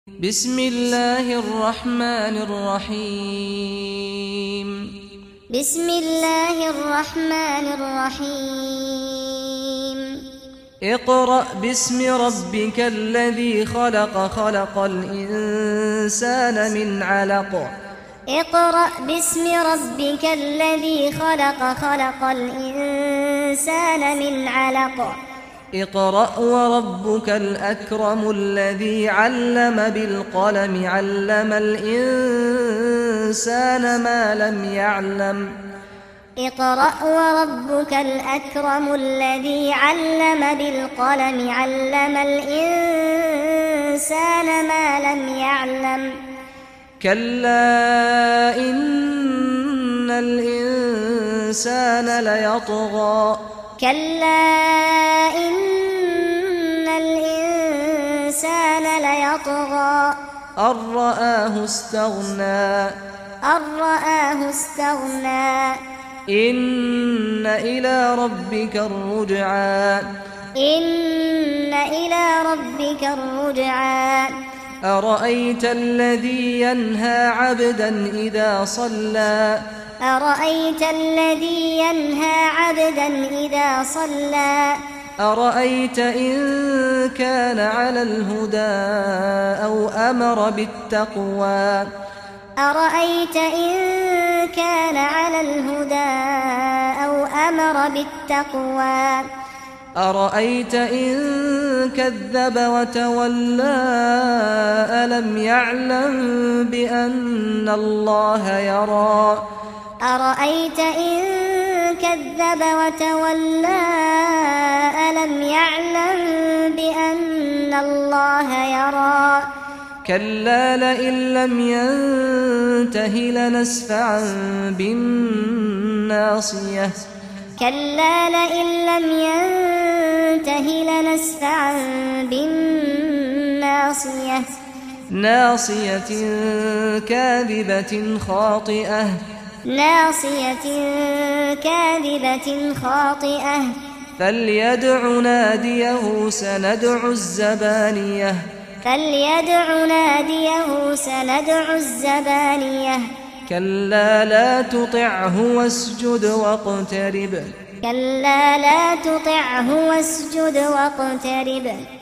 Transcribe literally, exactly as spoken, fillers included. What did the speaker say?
بسم الله الرحمن الرحيم بسم الله الرحمن الرحيم اقرأ باسم ربك الذي خلق خلق الإنسان من علق اقرأ باسم ربك الذي خلق خلق الإنسان من علق اقرأ وربك الأكرم الذي علم بالقلم علم الإنسان ما لم يعلم اقرأ وربك الأكرم الذي علم بالقلم علم الإنسان ما لم يعلم كلا إن الإنسان ليطغى كلا إن الإنسان ليطغى أن رآه استغنى أن رآه استغنى إن إلى ربك الرجعى إن إلى ربك الرجعى أرأيت الذي ينهى عبدا إذا صلى أرأيت الذي ينهى عبدا إذا صلى أرأيت إن كان على الهدى أو أمر بالتقوى أرأيت إن كان على الهدى أو أمر بالتقوى أرأيت إن كذب وتولى ألم يعلم بأن الله يرى أرأيت إن كذب وتولى ألم يعلم بأن الله يرى كلا لئن لم ينته لنسفعا بالناصية كلا لئن لم ينته لنسفعا بالناصية ناصية كاذبة خاطئة ناصية كاذبة خاطئة فليدع ناديه سندع الزبانية فليدع ناديه سندع الزبانية كلا لا تطعه واسجد واقترب كلا لا تطعه واسجد واقترب